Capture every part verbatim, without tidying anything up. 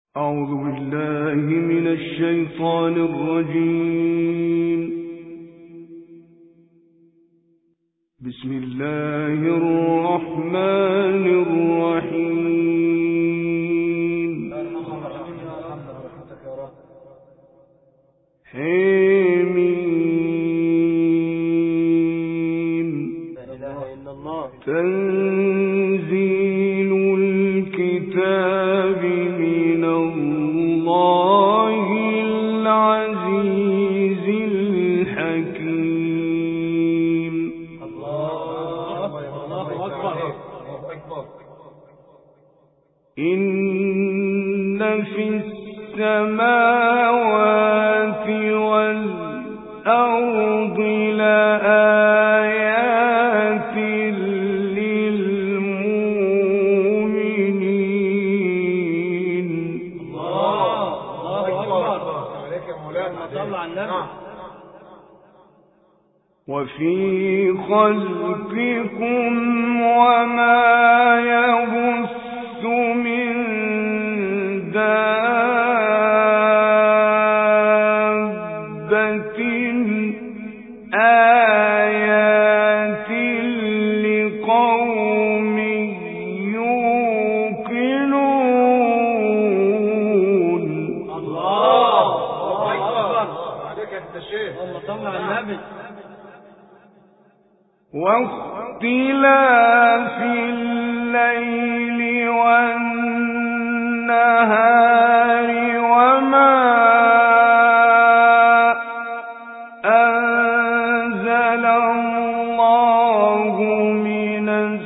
أعوذ بالله من الشيطان الرجيم. بسم الله الرحمن الرحيم. حميم. تنزيل الكتاب من الله العزيز الحكيم. الله أكبر. إن في السماوات والأرض لآيات للمؤمنين. الله أكبر. وفي خلقكم وما يبث من دابة آيات لقوم يوقنون. الله أكبر. عليك يا الشيخ. اللهم صل على النبي. واختلاف الليل والنهار وما أنزل الله من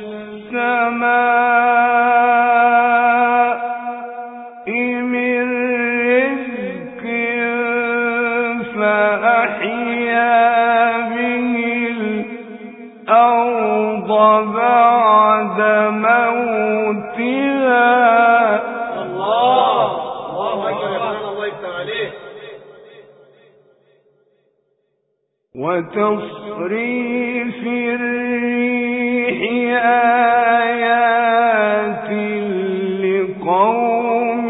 السماء من رزق فأحيا به الأرض بعد موتها. الله الله أكبر. الله يفتح عليه. وتصريف الريح آيات لقوم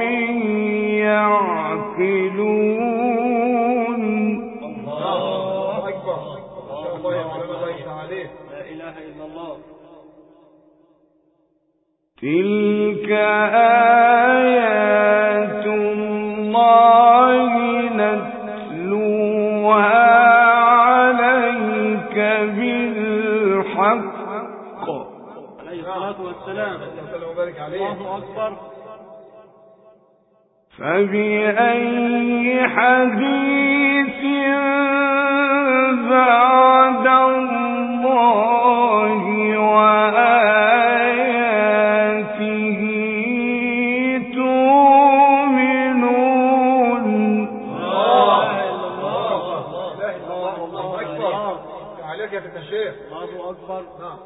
يعقلون. الله أكبر. الله يفتح عليه. لا إله إلا الله. تلك آيات الله نتلوها عليك بالحق. عليه الصلاة والسلام. الله أكبر. فبأي حديث بعد الله وآياته تؤمنون. الله أكبر. عليك يا فتى الشيخ. الله أكبر.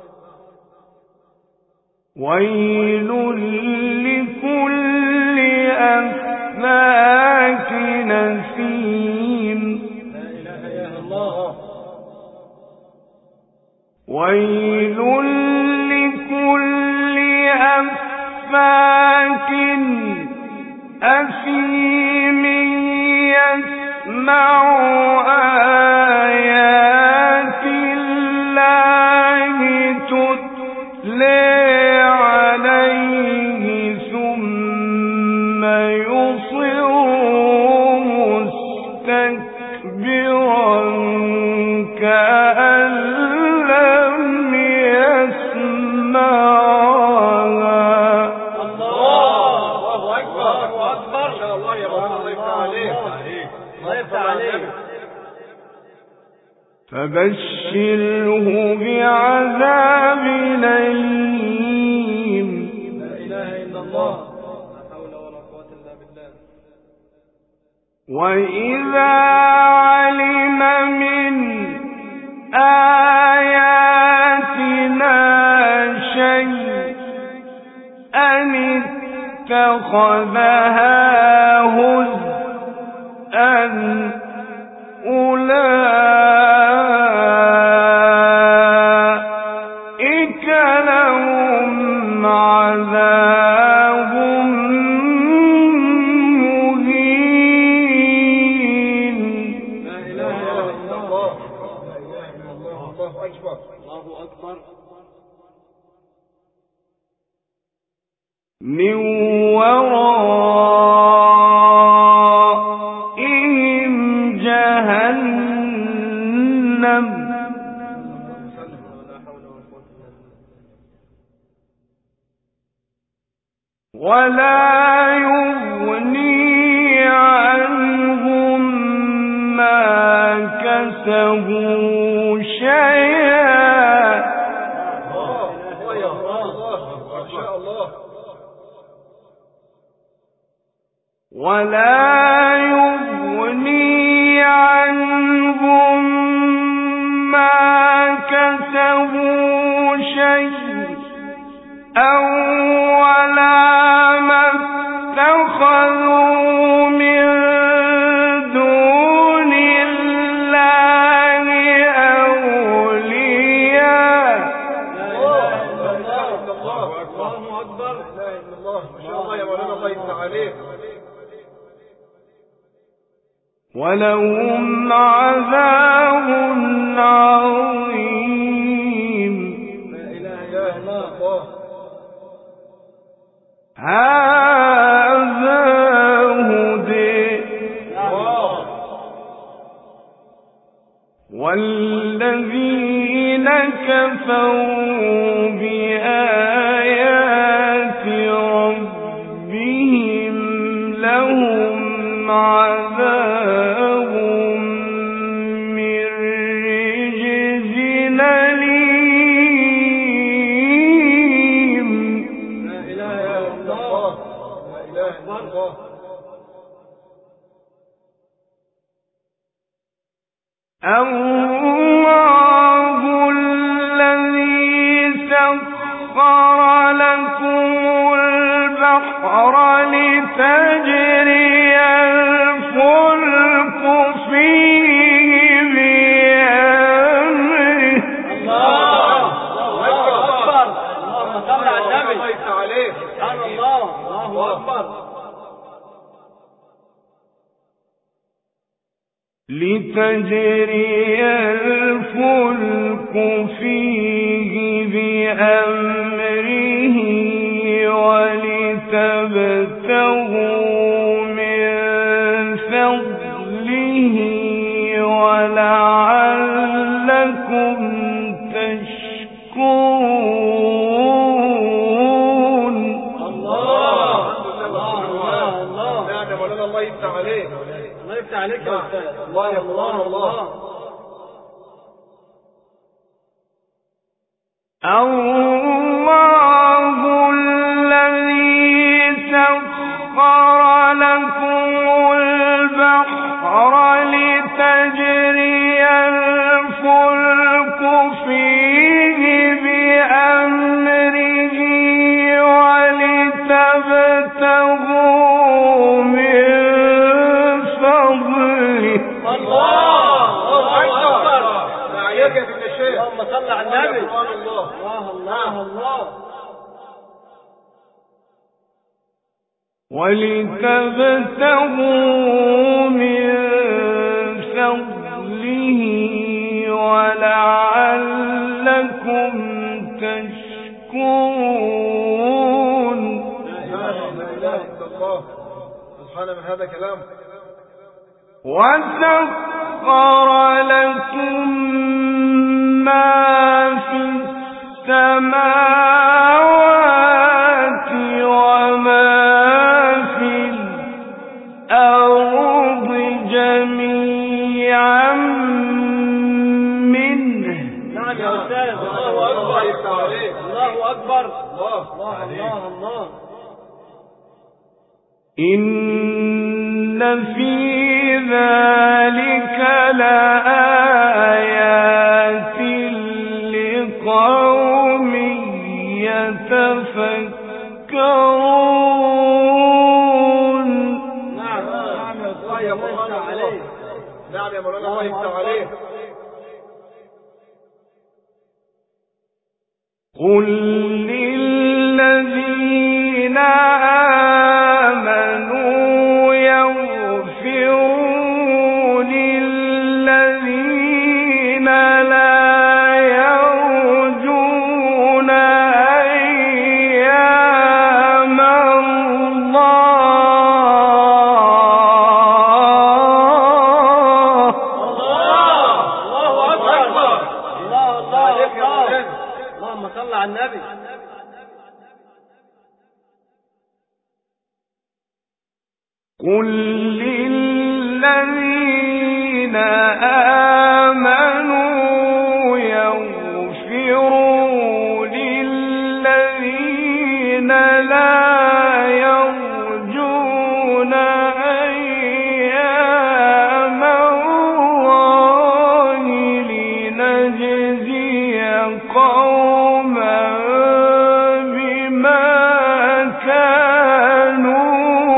ويل لكل أفاك نسيم. لا إله إلا الله. ويل لكل أفاك أثيم يسمع آيات الله تتلى عليه ثم يصر مستكبرا كأن لم يسمعها. الله أكبر. أكبر. الله يا رب. الله يفتح عليك. الله يفتح عليك. فبشره بعذاب أليم. لا إله إلا الله. لا حول ولا قوة إلا بالله. وإذا علم من آياتنا شيئا اتخذها هزءا أولئك لهم عذاب من ورائهم جهنم ولا يغني عنهم ما كسبوا شيئا ولا يغني عنهم ما كسبوا شيئا ولا ما اتخذوا من دون الله أولياء. الله أكبر. لا إله إلا الله. ما شاء الله يا مولانا، الله يفتح عليك. ولهم عذاب عظيم. لا إله إلا الله. هذا هدى والذين كفروا بآيات ربهم لهم عذاب من رجز أليم. لا إله إلا الله. لا إله إلا الله. الله الذي سخر لكم البحر لتجري الفلك فيه بأمره. الله أكبر. اللهم صل على النبي. الله يفتح عليك. سبحان الله. الله أكبر. لتجري الفلك فيه بأمره ولتبتغوا من فضله ولعلكم تشكرون. الله الله الله. نعم يا مولانا، الله يفتح عليك. الله يفتح عليك يا أستاذ. الله يا مولانا. الله الله الذي سخر لكم البحر لتجري الفلك فيه بأمره ولتبتغوا من فضله. الله أكبر. عليك يا ابن الشيخ. اللهم صل على النبي. الله الله الله. ولتبتغوا من فضله ولعلكم تشكرون. لا إله إلا الله. سبحان من هذا كلام. وسخر لكم ما في السماوات وما في الأرض جميعا منه. نعم يا أستاذ. الله أكبر. الله أكبر. الله الله الله. إن في ذلك لآيات لقوم يتفكرون. نعم نعم يا أستاذ. الله يفتح عليك. نعم يا مولانا، الله يفتح عليك. قل للذين آمنوا يغفروا للذين لا يرجون أيام قل للذين آمنوا يغفروا للذين لا يرجون أيام الله لنجزي قوما بما كانوا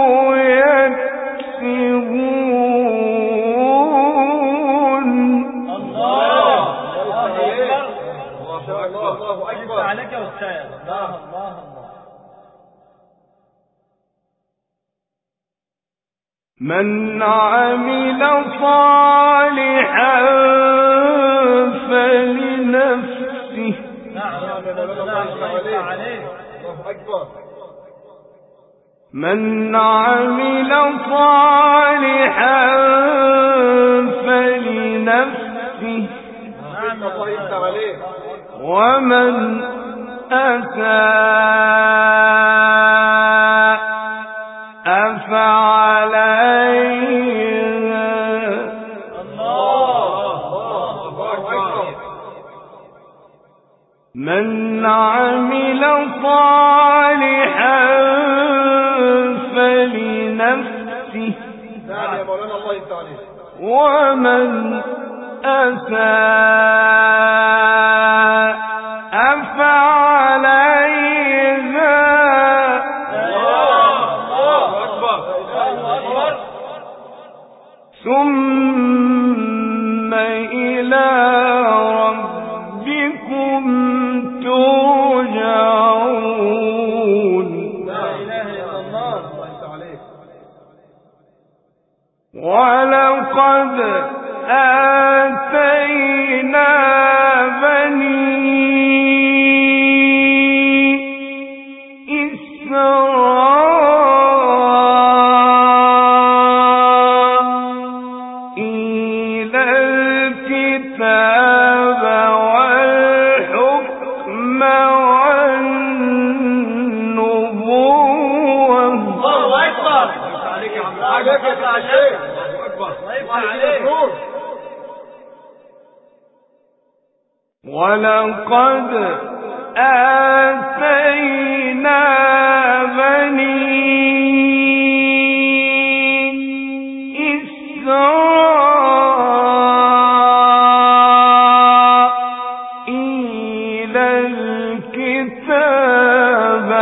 عليك يا أستاذ. الله الله الله. من عمل صالحا فلنفسه. نعم الله عليك. الله أكبر. من عمل صالحا فلنفسه ومن أساء فعليها. من عمل صالحا فلنفسه ومن أساء فعليها. ثم إلى ربكم ترجعون. لا إله إلا الله. ولقد آتينا بني إسرائيل الكتاب والحكم والنبوة. الله أكبر. عليك يا عم عليك يا شيخ. الله أكبر. عليك. ولقد آتينا بني إسرائيل الكتاب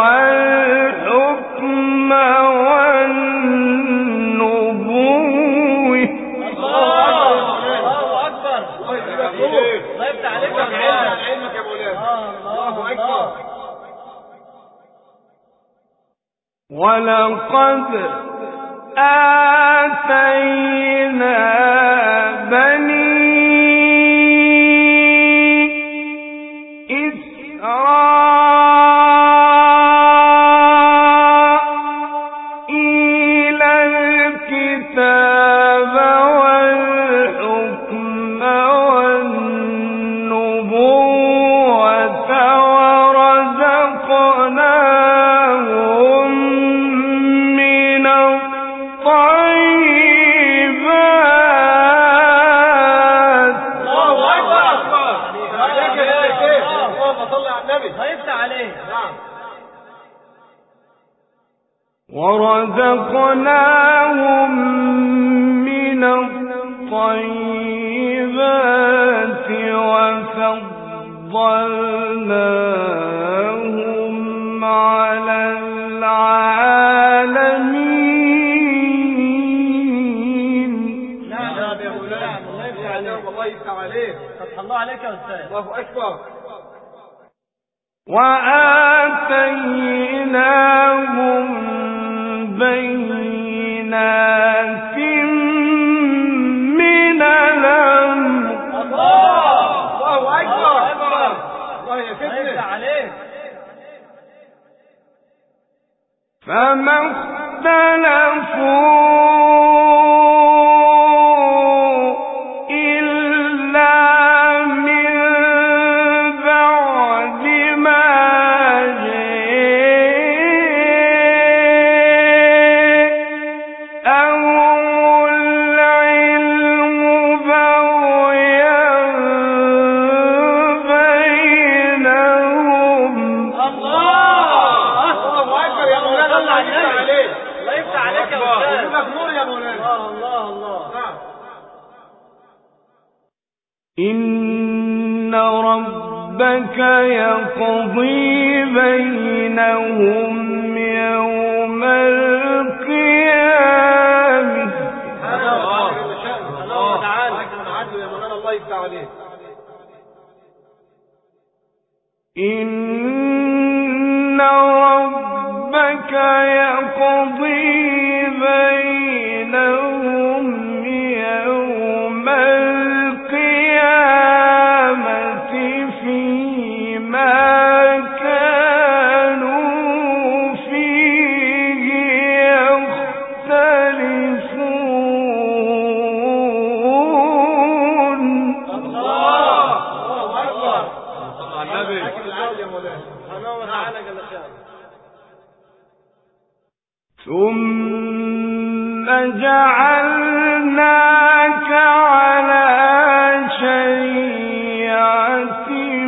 والحكم والنبوة. الله أكبر. طيبت عليك يا علمك يا مولانا. الله أكبر. ولقد آتينا بني إسرائيل الكتاب والحكم والنبوة ورزقناهم من الطيبات. الله أكبر. عليك يا شيخ. اللهم صل على النبي. طيبت عليه. نعم. ورزقناهم من الطيبات وفضلناهم على العالمين. نعم يا مولانا. الله يفتح عليك. الله يفتح عليك. فتح الله عليك يا أستاذ. الله أكبر. وآتيناهم بينات من الأمر. الله الله أكبر. الله يفتح عليك. فما اختلفوا إلا من بعد ما نور يا مولانا. الله الله. نعم. إن ربك يقضي بينهم يوم القيامة. الله تعالى. يا مولانا الله يفتح عليك. إن ربك يقضي بينهم يوم القيامة فيما كانوا فيه يختلفون. الله أكبر. النبي سبحانه وتعالى جل شأنه. ثم جعلناك على شريعة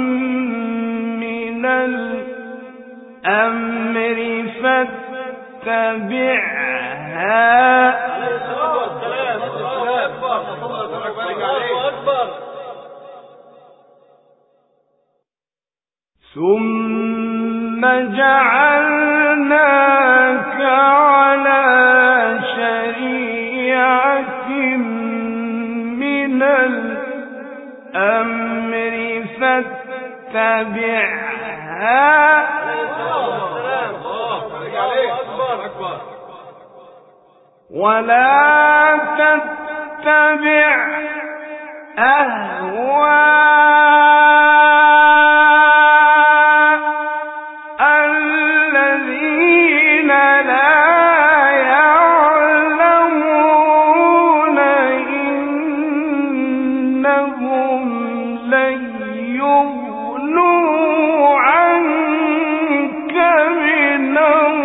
من الأمر فاتبعها. ثم جعلناك على شريعة من الأمر فاتبعها ولا تتبع أهواء الذين لا يعلمون إنهم لن يغنوا عنك من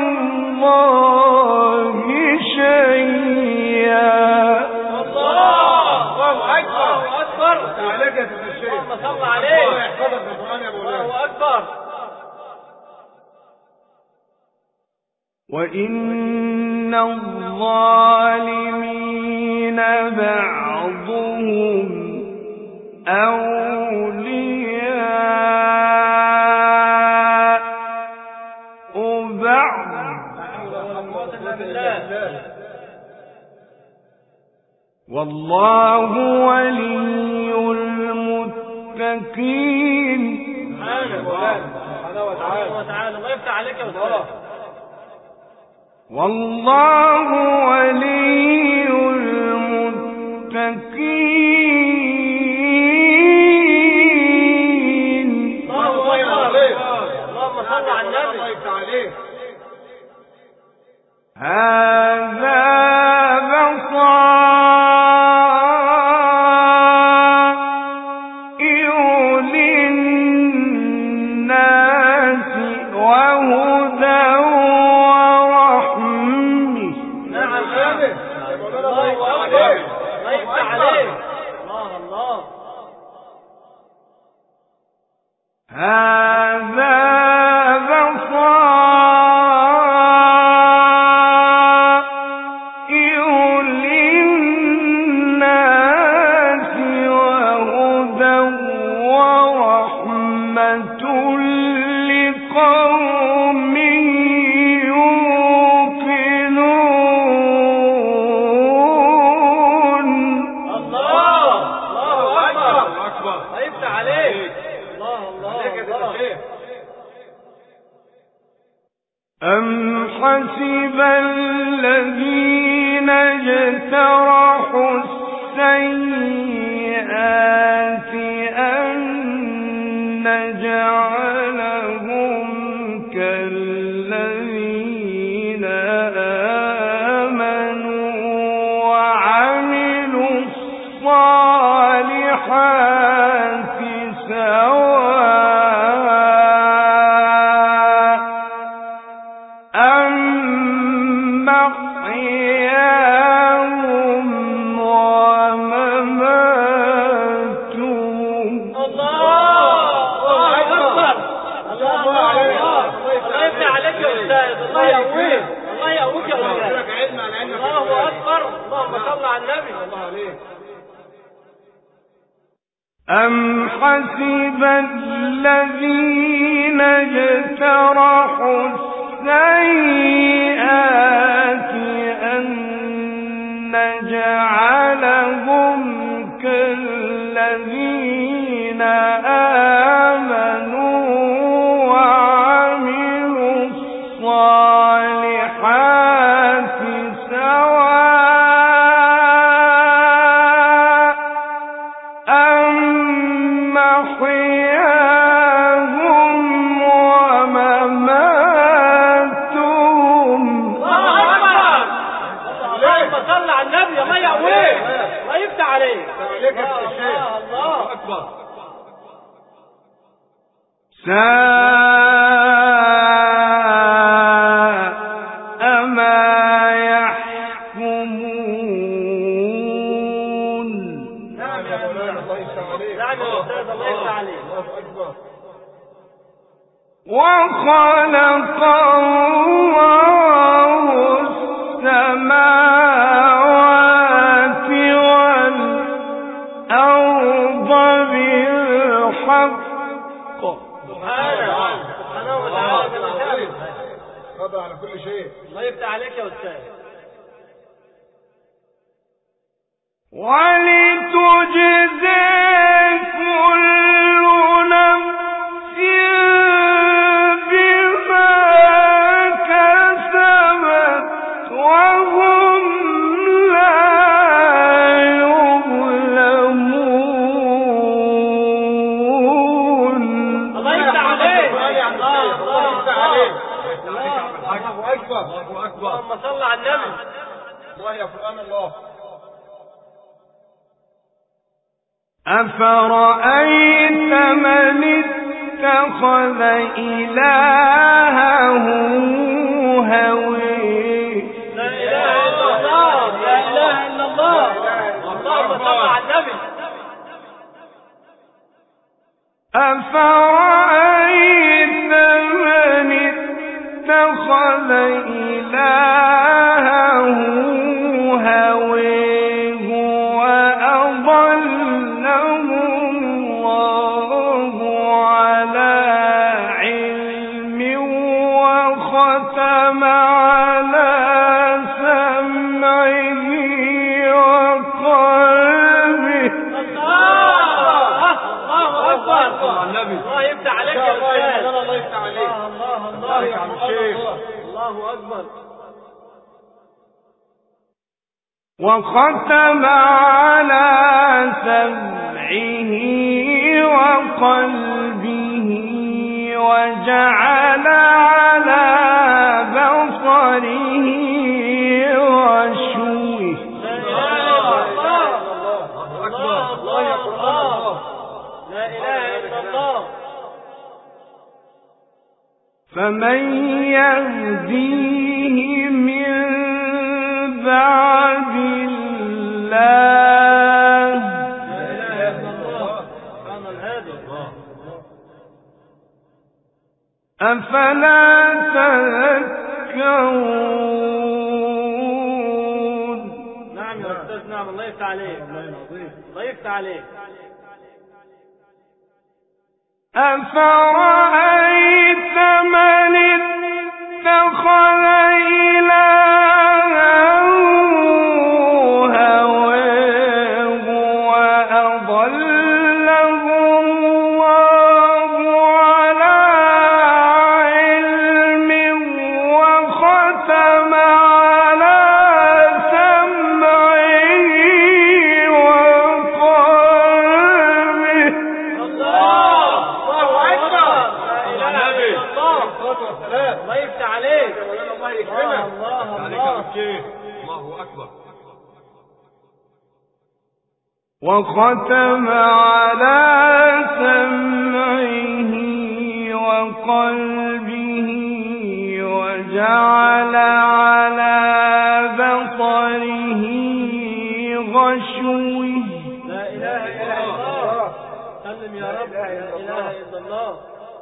الله شيئا. الله أكبر. أكبر. عليك يا الشيخ. اللهم صل عليه. الله يحفظك بالقرآن يا مولانا. الله أكبر. وإن الظالمين بعضهم أولياء بعض والله ولي المتقين. سبحانه وتعالى. الله يفتح عليك يا أستاذ. والله ولي المتقين. الله أكبر. اللهم صل على النبي. الله يفتح عليك. هذا بصائر للناس وهدى ورحمة. نعم الله أكبر. الله يفتح عليك. الله الله. هذا أم حسب الذين اجترحوا السيئات أن نجعلهم كالذين آمنوا وعملوا الصالحات سواء أم محياهم أم حسب الذين اجترحوا السيئات أن نجعلهم كالذين آمنوا وعملوا الصالحات سواء أم محياهم ومماتهم. اللهم صل على النبي يا مية وين الله يفتح عليك. الله الله أكبر. ساء ما يحكمون. نعم يا مولانا الله يفتح عليك. نعم يا أستاذ الله يفتح عليك. الله أكبر. وخلق الله السماوات والأرض بالحق سبحانه وتعالى بالمثال. خضع على كل شيء. الله يفتح عليك يا أستاذ. ولتجزى كل نفس بما كسبت وهم لا يظلمون. الله يفتح عليك. الله يفتح عليك. الله أكبر. الله أكبر. اللهم صل على النبي. الله يا قرآن الله. أفرأيت من اتخذ إلهه هويه. لا إله إلا الله. لا إله إلا الله. اللهم صل على النبي. أفرأيت من اتخذ إلهه هويه وأضله الله على علم وختم على سمعه وقلبه. الله أكبر. الله يفتح عليك يا أستاذ. الله يفتح عليك. الله الله يا عم الشيخ. الله أكبر. وختم على سمعه وقلبه وجعل على بصره غشوة. لا إله إلا الله. الله الله الله. لا إله إلا الله. فمن يهديه من بعد الله. لا إله إلا الله. سبحان الهادي. أفلا تذكرون. نعم يا أستاذ. نعم الله يفتح عليك. الله يفتح عليك. أفرأيت من اتخذ إلهه هواه وأضله الله على علم وختم على سمعه وقلبه. الله أكبر. لا إله إلا الله. الله يفتح عليك. الله يكرمك. الله عليك يا الله. شيخ. الله أكبر. وختم على سمعه وقلبه وجعل على بصره غشوة. لا إله إلا الله. سلم يا رب. لا إله إلا الله.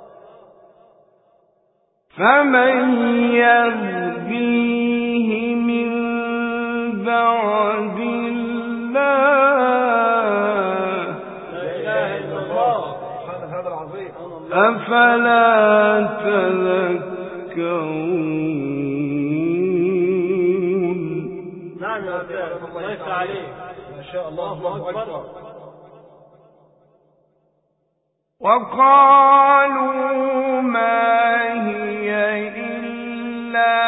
فمن يهديه من بعد الله. أفلا تذكرون. نعم يا أستاذ، الله يفتح عليك، ما شاء الله. الله أكبر. وقالوا ما هي إلا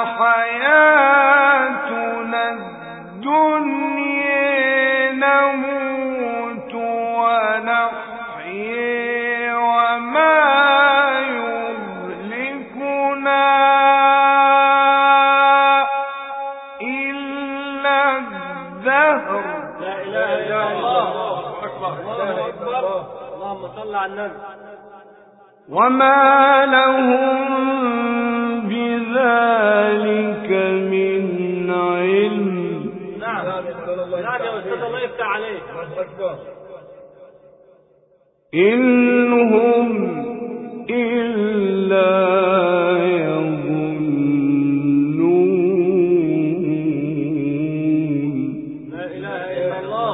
حياتنا الدنيا نموت ونحيي وما يهلكنا إلا الدهر. لا إله إلا الله. الله أكبر. اللهم صل على النبي. وما لهم بذلك من علم. نعم نعم يا أستاذ، الله يفتح عليك. إن هم إلا يظنون. لا إله إلا الله.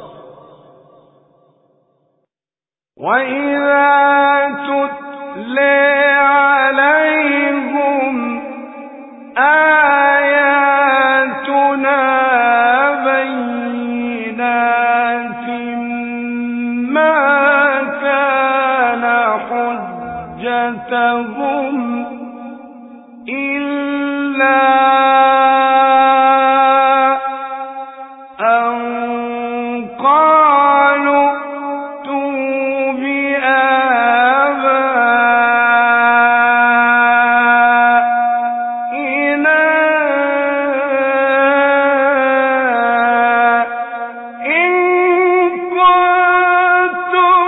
وإذا تتلى عليهم آياتنا بينات ما كان حجتهم إلا أن قالوا ائتوا بآبائنا إن كنتم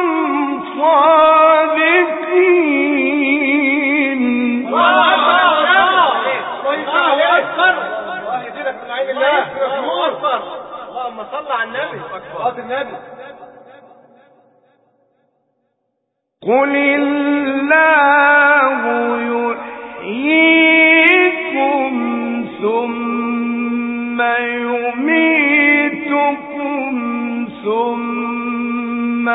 صادقين. اللهم صل على النبي. قل الله يحييكم ثم يميتكم ثم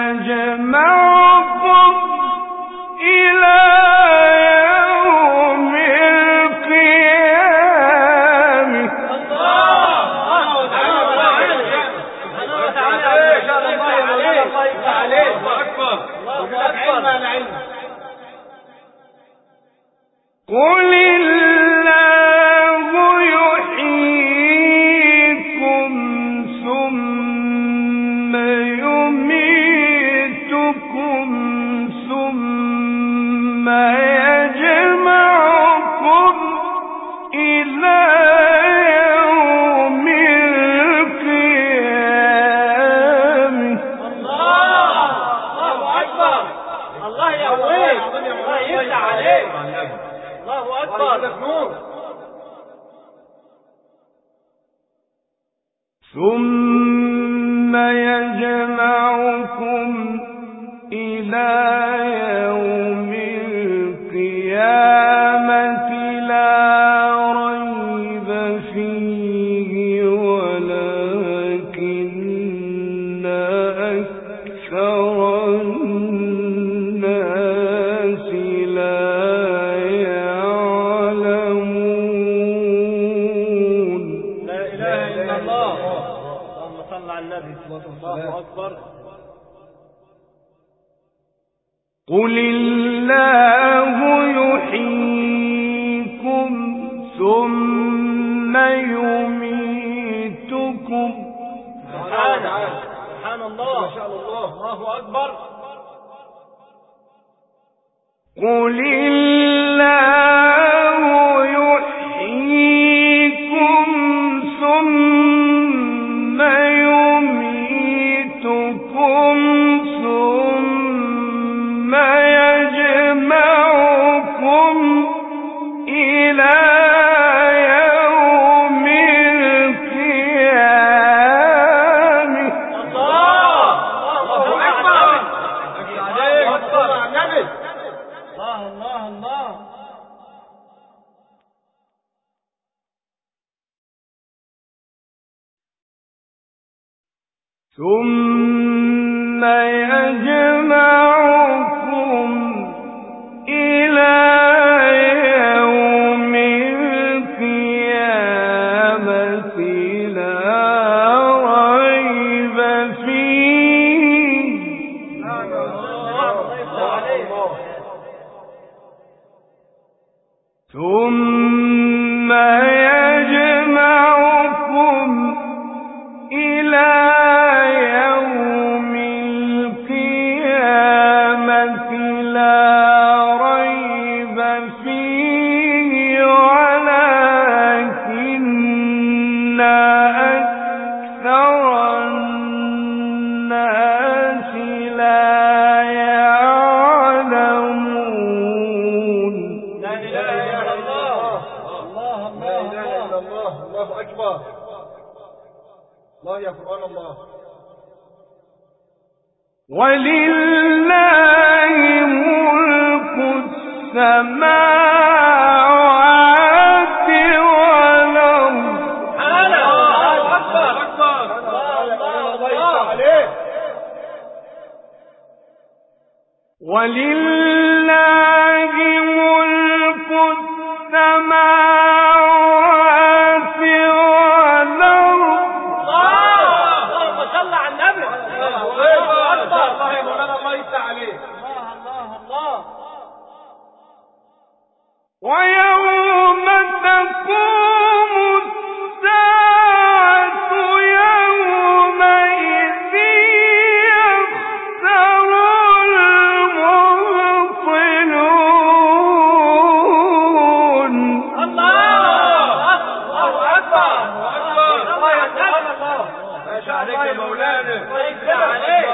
يجمعكم إلى يوم القيامة. قل الله يحييكم ثم يميتكم ثم يجمعكم إلى يوم القيامة. الله أكبر. الله يقويك، الله يفتح عليك. الله أكبر. ثم يجمعكم إلى يوم القيامة لا ريب فيه ولكن أكثر الناس لا يعلمون. لا إله إلا الله. اللهم صل على النبي. الله أكبر. قل الله يحييكم ثم يميتكم. سبحان الله. ما شاء الله. الله أكبر. قل الله يحييكم ثم يميتكم ثم يجمعكم إلى يوم القيامة. الله أكبر. الله الله الله. ثم يجمعكم أكثر الناس لا يعلمون لا إله إلا الله. الله الله لا إله إلا الله. الله أكبر. الله يا قرآن الله. ولله ملك السماوات والأرض. الله أكبر. الله الله عليه. ولله ملك السماوات والأرض. اللهم صل على النبي. الله أكبر. الله يا مولانا الله يفتح عليه. الله الله الله. ويوم تقوم الساعة يومئذ يخسر المبطلون. الله أكبر. الله يا سبحان الله. ما شاء الله يا مولانا. الله يفتح عليه.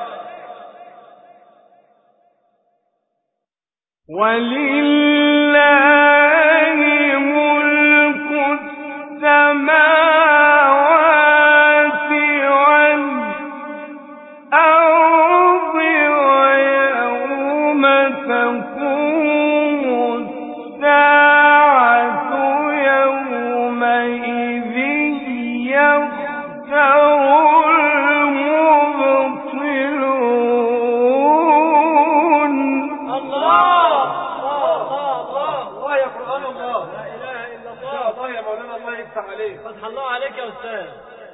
ولله ملك السماوات والأرض ويوم تقوم الساعة يومئذ يخسر المبطلون. الله الله يا قرآن الله. لا إله إلا الله. الله يا مولانا الله يفتح عليك. فتح الله عليك يا أستاذ.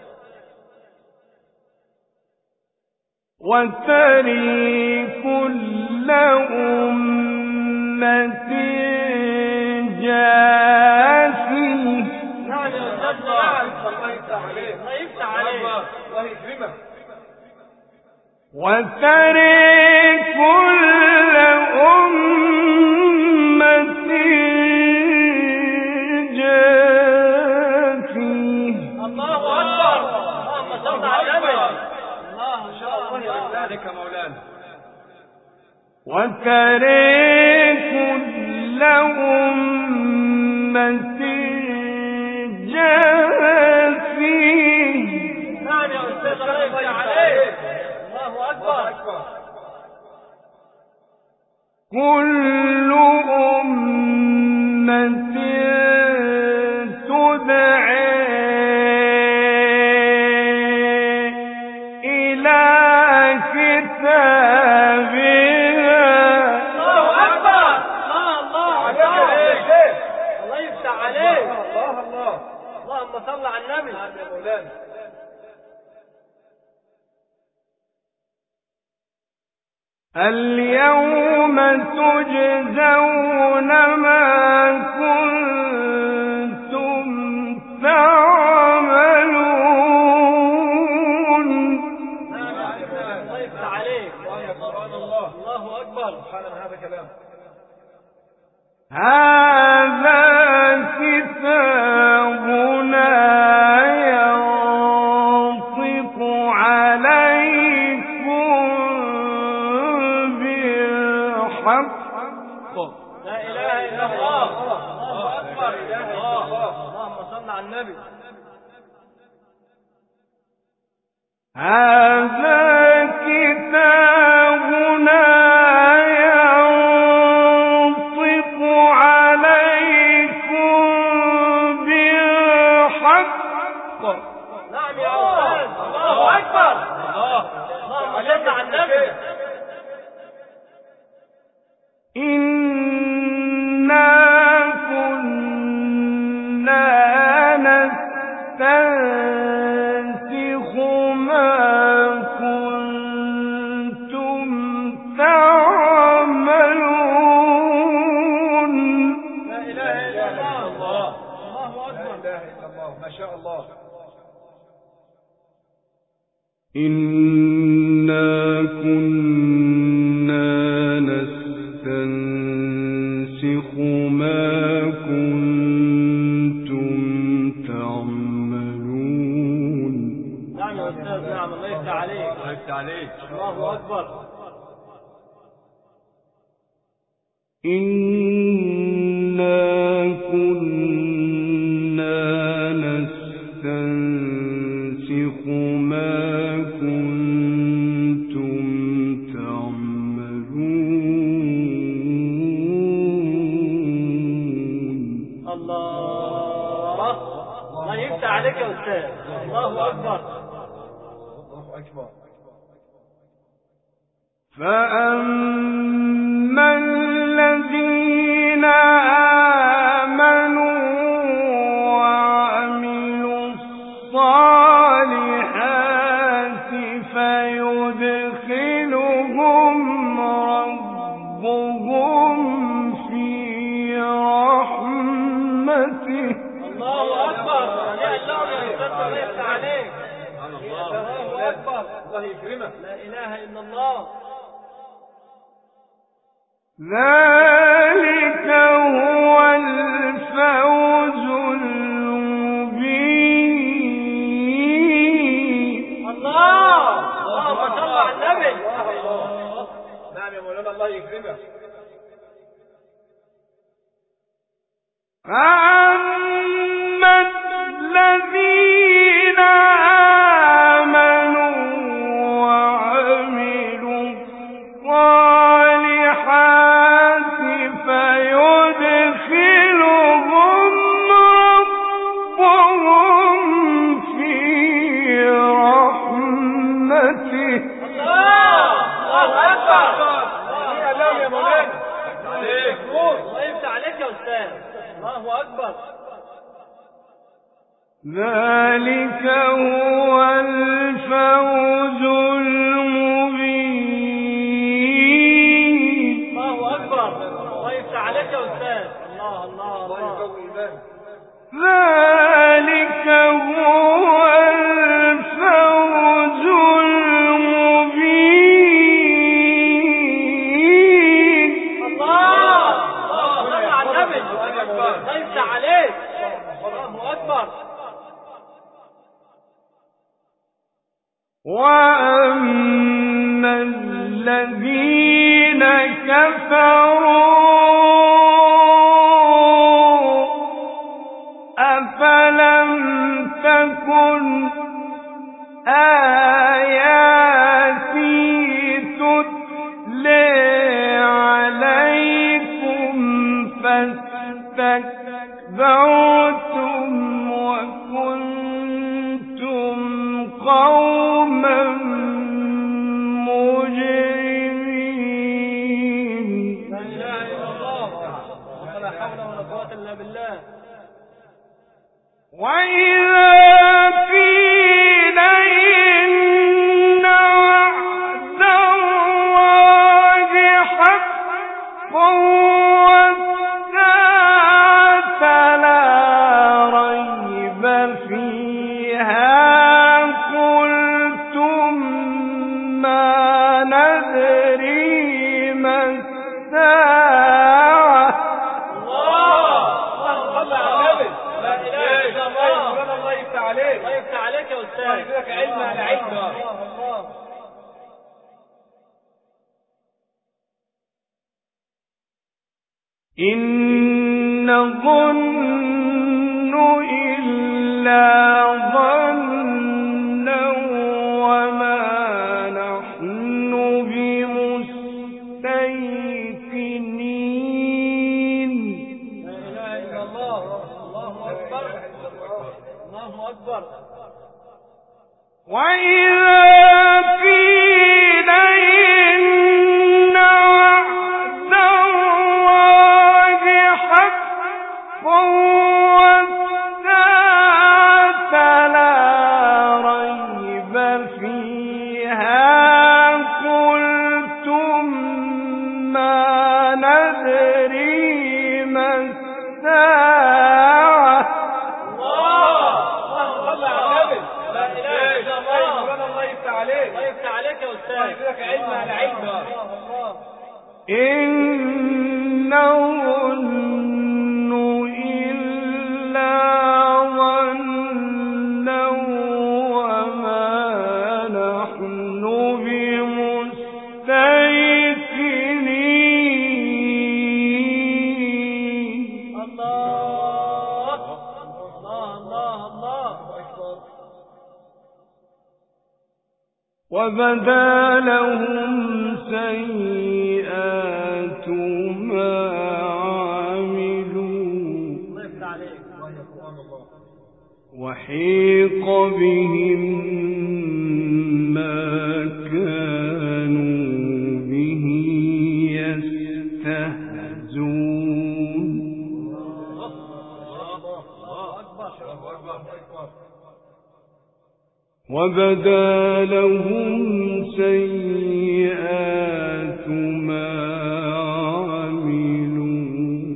وتري كل أمة جاثية. نعم يا أستاذ. نعم الله يفتح عليك. الله يفتح عليك. الله يكرمك. وتري كل أمة جاثية. الله أكبر. اللهم صل على النبي. الله إن شاء الله يفتح عليك يا مولانا. وتري كل أمة جاثية. نعم يا أستاذ الله يفتح عليك. الله أكبر. كل أمة تدعى إلى كتابها. الله أكبر. الله الله عليك. الله يفتح عليك. الله الله. اللهم صل على النبي. نعم يا مولانا. اليوم تجزون ما كنتم تعملون. الله يفتح عليك. الله يا قرآن الله. الله أكبر. سبحان هذا كلام. هذا كتابنا ينطق عليكم بالحق. لا إله إلا الله. الله أكبر. اللهم صل على النبي. هذا كتابنا ينطق عليكم بالحق. نعم يا أستاذ. الله أكبر. اللهم صل على النبي. إنا كنا نستنسخ ما كنتم تعملون. لا إله إلا الله. الله أكبر. لا إله إلا الله. ما شاء الله. إنا كنا نستنسخ ما كنتم تعملون. نعم الله يفتح عليك. الله يفتح عليك. الله أكبر. إنا كنا نستنسخ ما كنتم تعملون. الله الله يفتح عليك يا أستاذ. الله أكبر. الله أكبر. فأما الذين آمنوا وعملوا الصالحات فيدخلهم ربهم في رحمته. الله أكبر. يا الله يا أستاذ الله يفتح عليك. الله أكبر. الله يكرمك. لا إله إلا الله. ذلك هو الفوز المبين. الله الله ما شاء الله على النبي. نعم يا مولانا الله يكرمك. فأما الذين آمنوا وعملوا الصالحات فيدخلهم ربهم في رحمته. الله أكبر. يا الله يا مولانا. الله يفتح عليك يا أستاذ. الله أكبر. ذلك هو الفوز المبين. الله أكبر. الله يفتح عليك يا أستاذ. الله الله الله الله. يقوي إيمانك. ذلك هو الفوز المبين. الله الله صل على النبي. الله يفتح عليك. الله أكبر. وأما الذين كفروا أفلم تكن آياتي تتلى عليكم فاستكبرتم وكنتم قوما مجرمين. لا إله إلا الله. ولا حول ولا قوة إلا بالله. وإذا قيل إن وعد الله حق والساعة لا ريب فيها قلتم ما ندري ما الساعة. الله صل على النبي. لا إله إلا الله. مولانا الله يفتح عليك. الله يفتح عليك يا الله أستاذ. يديلك علم على علم. الله الله. إن نظن إلا ظنا وما نحن بمستيقنين. لا إله إلا الله. الله أكبر. الله أكبر. وإذا قيل إن وعد الله حق والساعة لا ريب فيها قلتم ما ندري ما الساعة. الله صل على النبي. لا إله إلا الله. مولانا الله يفتح عليك. الله يفتح عليك يا أستاذ. الله يديلك علم على علم. الله الله. إن نظن إلا ظنا وما وبدا لهم سيئات ما عملوا وحيق بهم ما كانوا به يستهزئون وبدا لهم سيئات ما عملوا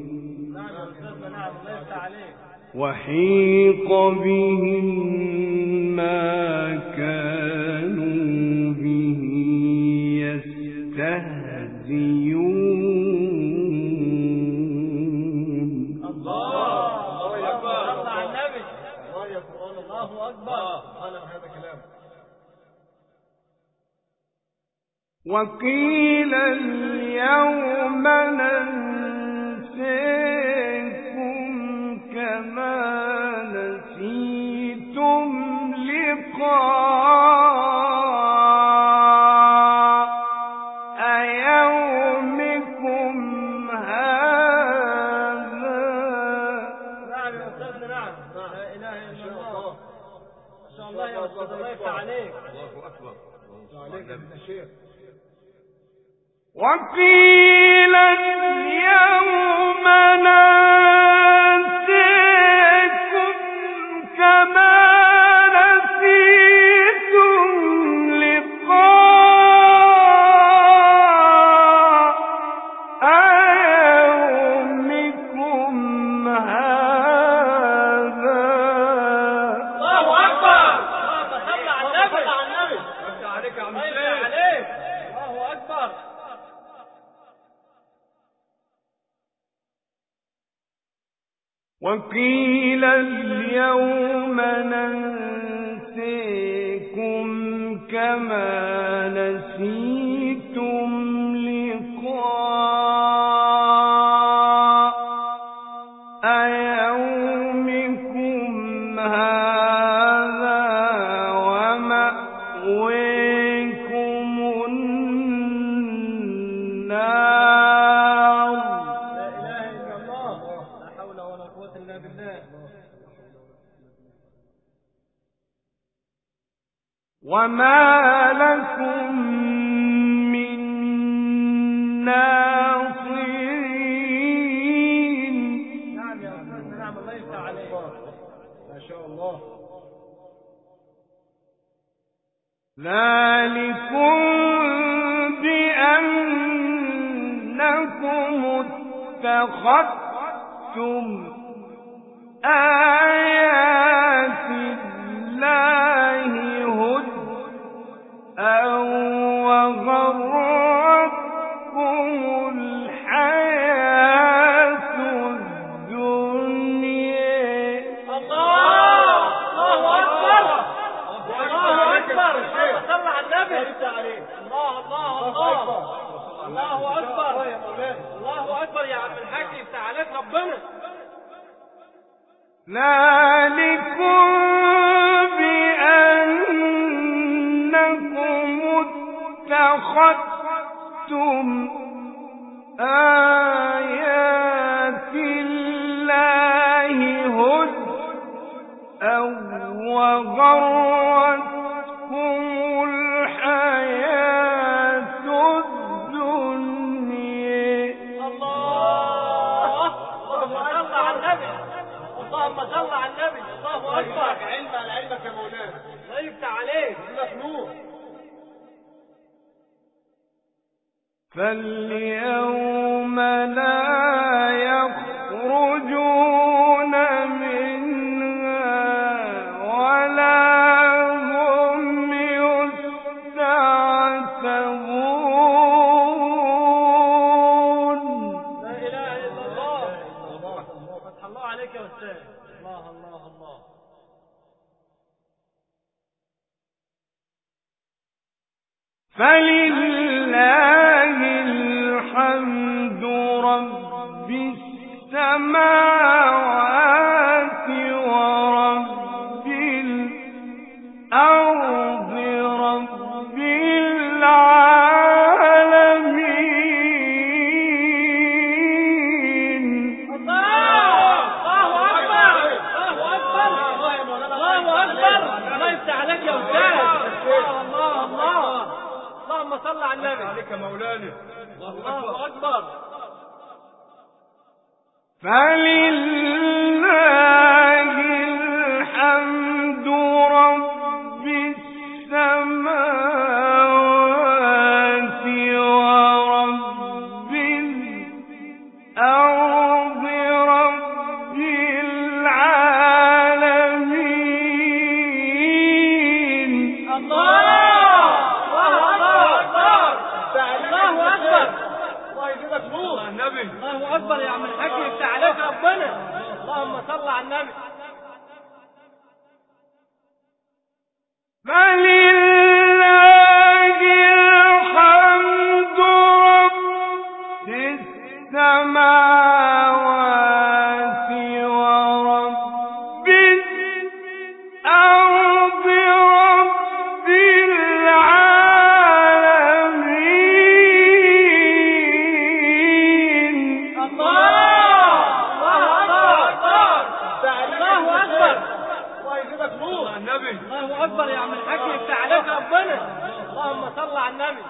وحيق بهم ما كانوا به يستهزئون. الله أكبر. الله على النبي. الله أكبر. وقيل اليوم ننسيكم كما نسيتم لقاء يومكم هذا. نعم يا أستاذنا. نعم. لا إله إلا الله. ما شاء الله يا أستاذ. الله يفتح عليك. الله أكبر. عليك يا شيخ. وقيل اليوم ننسيكم كما نسيتم لقاء يومكم هذا. الله أكبر. صل على النبي. صل عليك يا عم الشيخ. الله أكبر. وقيل اليوم ننسيكم كما نسيتم لقاء يومكم هذا ومأويكم النار. لا إله إلا الله. لا حول ولا قوة إلا بالله. وما لكم من ناصرين. نعم يا أستاذنا. نعم. الله يفتح عليك. ما شاء الله. ذلكم بأنكم اتخذتم آيات الله هزءا وغرتكم الحياة الدنيا. الله. الله أكبر. الله أكبر. صل على النبي. الله الله الله. الله أكبر. الله أكبر يا عم الحاج. يفتح عليك ربنا. ذلكم بأنكم اتخذتم آيات الله هزءا وغرتكم الحياة الدنيا. الله. اللهم صل على النبي. اللهم صل على النبي. الله أكبر. علم على علمك يا مولانا. الله يفتح عليك. مخلوق. فاليوم لا يخرجون منها ولا هم يستعتبون. لا إله إلا الله. فتح الله عليك يا أستاذ. الله الله الله. فلله الحمد رب السماوات ورب الأرض رب يا أستاذ. الله الله اللهم صل على النبي. عليك مولانا. الله أكبر. فلله الحمد رب السماوات ورب الأرض رب العالمين. الله الله أكبر. الله أكبر. الله يزيدك نور. النبي. الله أكبر يا عم الحاج، يفتح عليك ربنا. اللهم صل على النبي. فلله الحمد رب السماوات ورب الأرض رب العالمين. الله الله أكبر. الله أكبر. الله يزيدك نور. النبي. الله أكبر يا عم الحاج، يفتح عليك ربنا. اللهم صل على النبي.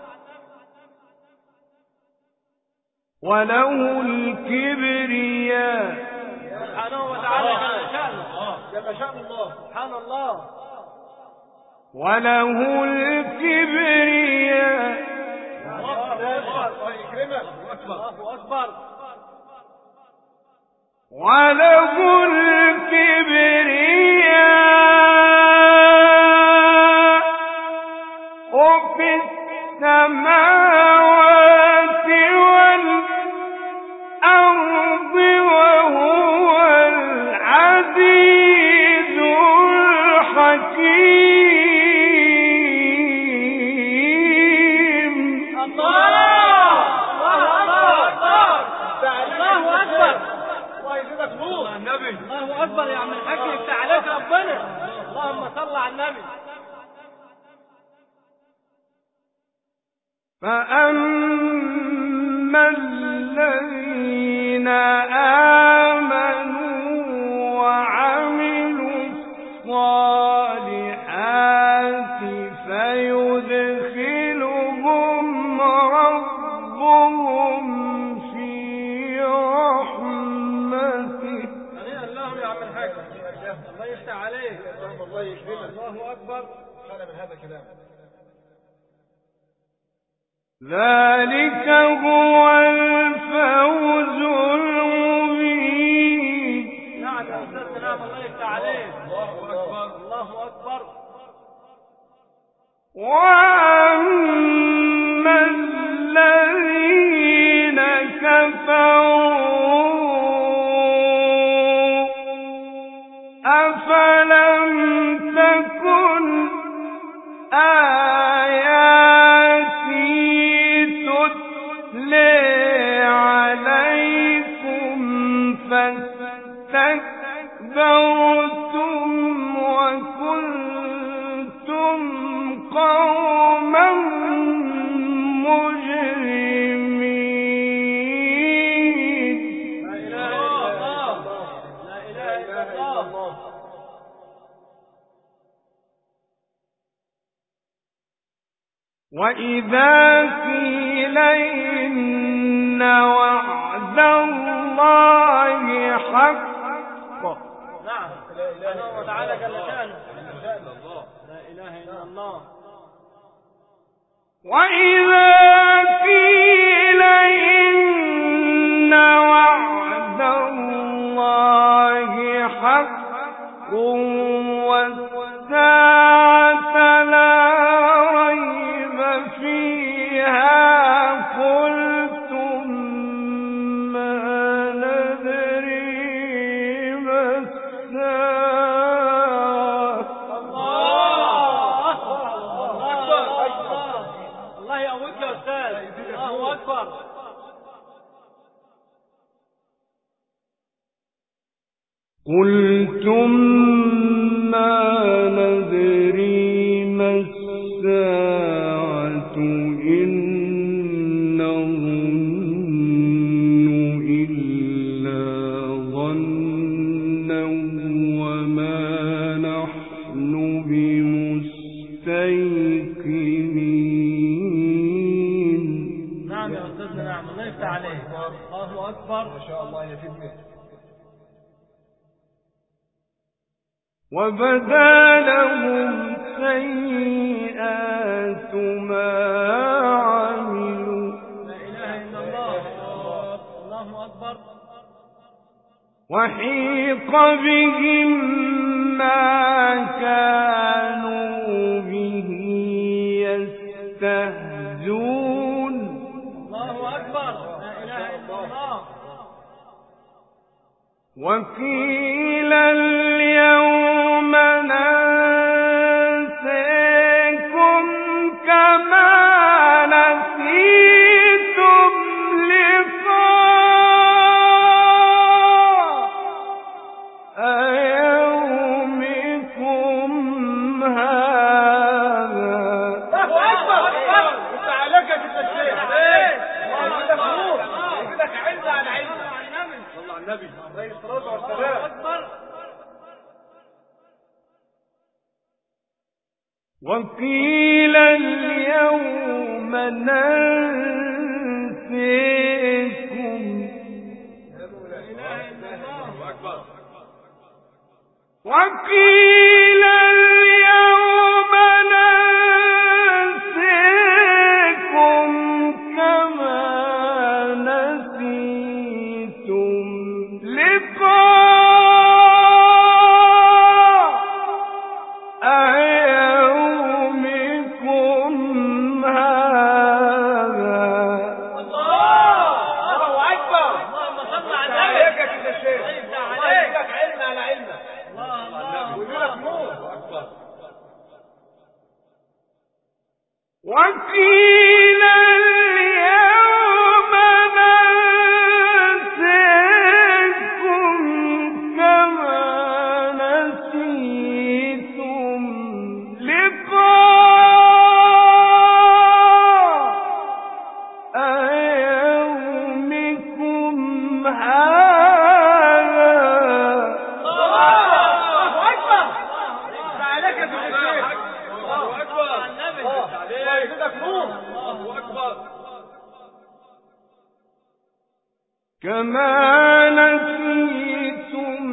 وله الكبرياء سبحانه وتعالى جل شأنه. جل شأن الله. سبحان الله. وله الكبرياء الله يكرمك. الله أكبر. وله الكبرياء في السماوات والأرض وهو العزيز الحكيم. الله الله أكبر. الله أكبر. الله يزيدك نور. النبي. الله أكبر يا عم الحاج، يفتح عليك ربنا. اللهم صل على النبي. فأما الذين آمنوا وعملوا الصالحات فيدخلهم ربهم في رحمته. هنيئا لهم يا عم الحاج. الله يفتح عليك. الله يكرمك. الله أكبر. خلى من هذا كلام. ذلك هو الفوز المبين. نعم يا أستاذ، نعم الله يفتح عليك. الله أكبر. الله أكبر. وأما الذين كفروا أفلم تكن آياتي تتلى عليكم فاستكبرتم وكنتم قوما مجرمين. لا إله إلا الله. لا إله إلا الله. وإذا قيل إن وعد الله حق. نعم. سبحانه وتعالى جل شأنه. لا إله إلا الله. وإذا قيل إن وعد الله حق والساعة لا ريب فيها قلتم ما ندري ما الساعة. الله الله. الله يقويك يا أستاذ. الله أكبر. قلتم ما ندري ما الساعة إن نظن إلا ظنا وما نحن بمستيقنين. مستيقنين. نعم يا أستاذنا، نعم، الله يفتح عليك. الله أكبر، ما شاء الله يا فتنة. وبدا لهم سيئات ما عملوا. لا إله إلا الله. الله أكبر. وحيق بهم ما كانوا به يستهزئون. الله أكبر. لا إله إلا الله. وقيل اليوم ننساكم كما نسيتم لقاء يومكم هذا. الله أكبر. انت عليك يا ست الشيخ. الله يزيدك نور، يزيدك علم على علم. صلى على النبي عليه الصلاة والسلام. وقيل اليوم ننسيكم. وقيل اليوم ننسيكم كما نسيتم لقاء يومكم هذا. الله أكبر. اللهم صل على عليك يا النبي. ست الشيخ. الله يزيدك علم على علمك. الله الله ويزيدك نور. أكبر. وقيل اليوم ننسيكم كما نسيتم لقاء يومكم هذا. الله أكبر. انت عليك يا ست الشيخ. الله أكبر. الله يزيدك نور. الله أكبر. كما نسيتم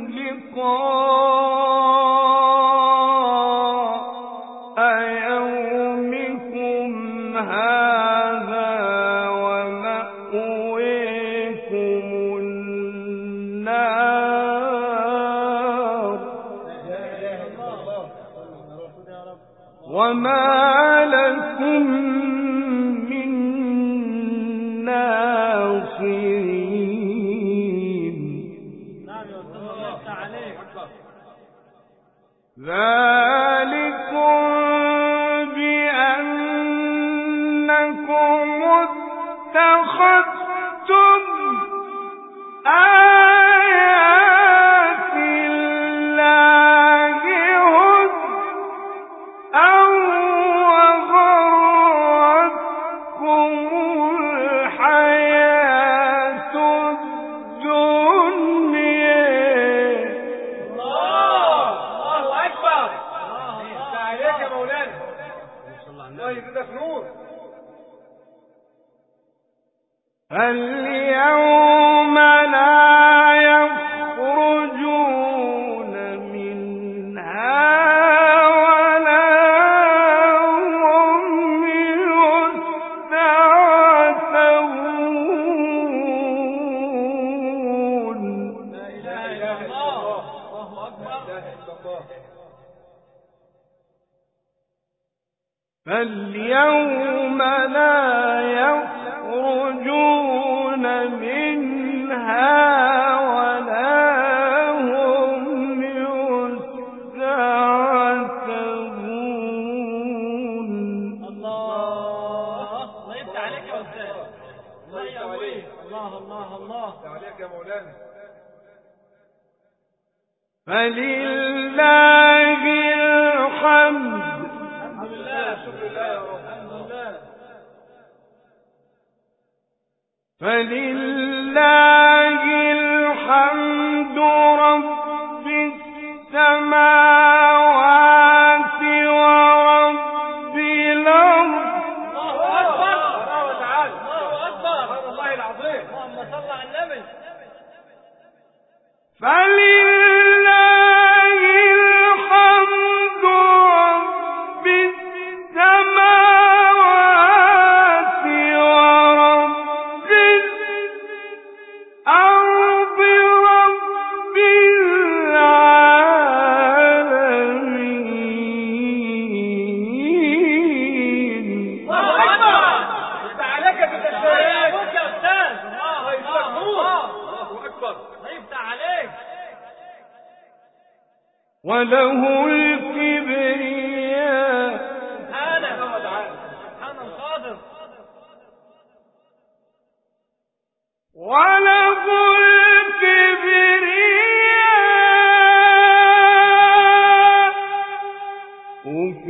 لقاء يومكم هذا ومأويكم النار وما لكم من ناصرين. نعم يا أستاذ، الله يفتح عليك. ذلكم بأنكم اتخذتم آيات الله هزءا وغرتكم الحياة الدنيا. الله أكبر. انت عليك يا مولانا. الله يزيدك نور. اليوم لا يخرجون منها ولا هم يستعتبون. لا إله إلا الله. الله أكبر. لا إله إلا الله. فاليوم لا يخرجون منها ولا هم يستعتبون. الله الله يفتح عليك يا أستاذ. الله يقويك. الله الله الله. انت عليك يا مولانا. فلله الحمد. الحمد لله. شكر الله يا رب. الحمد لله. فلله الحمد رب السماوات ورب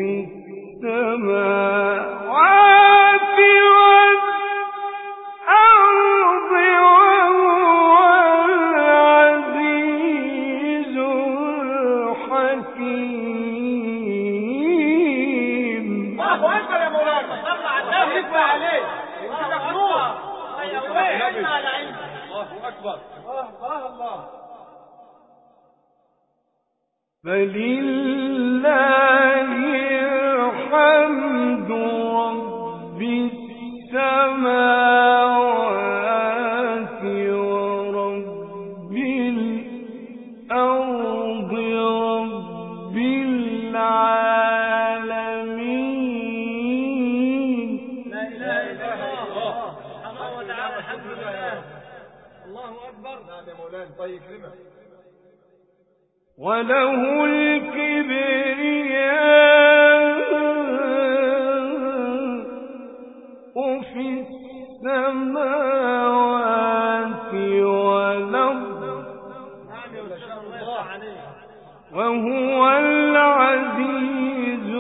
في السماوات والأرض وهو العزيز الحكيم. الله أكبر يا مولانا. صلى على النبي. يفتح عليه. يفتح نور. علم على علم. الله أكبر. الله الله. فلله الحمد رب السماوات ورب الأرض رب العالمين. لا إله إلا الله سبحانه وتعالى. الحمد لله. الله أكبر. نعم يا مولانا. طيب كلمة. وله الكبرياء في السماوات والأرض وهو العزيز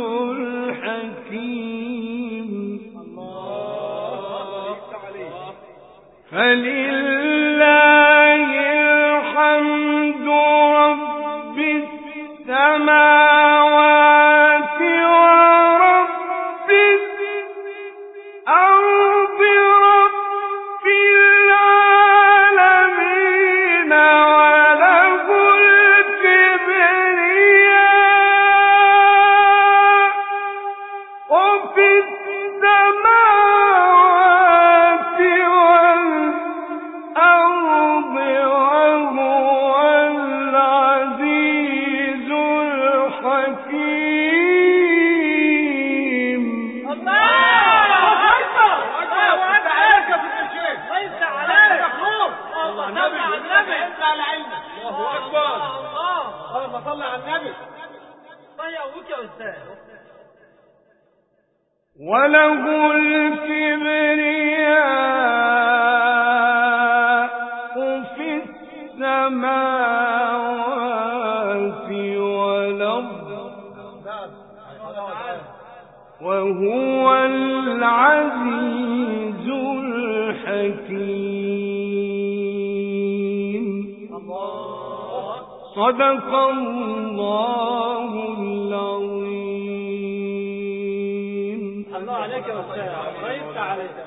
الحكيم. فلله الحمد رب السماوات ورب الأرض رب العالمين وله الكبرياء وفي السماوات والأرض وهو العزيز الحكيم. الله أكبر. الله عليك يا ست الشيخ. ليس عليك. الله النبي. على النبي. انت على علمك. الله أكبر. الله. اللهم صل على النبي. طيب أبوك يا أستاذ. وله الكبرياء في السماوات والأرض وهو العزيز الحكيم. صدق الله العظيم. الله عليك يا أستاذ. الله يفتح عليك.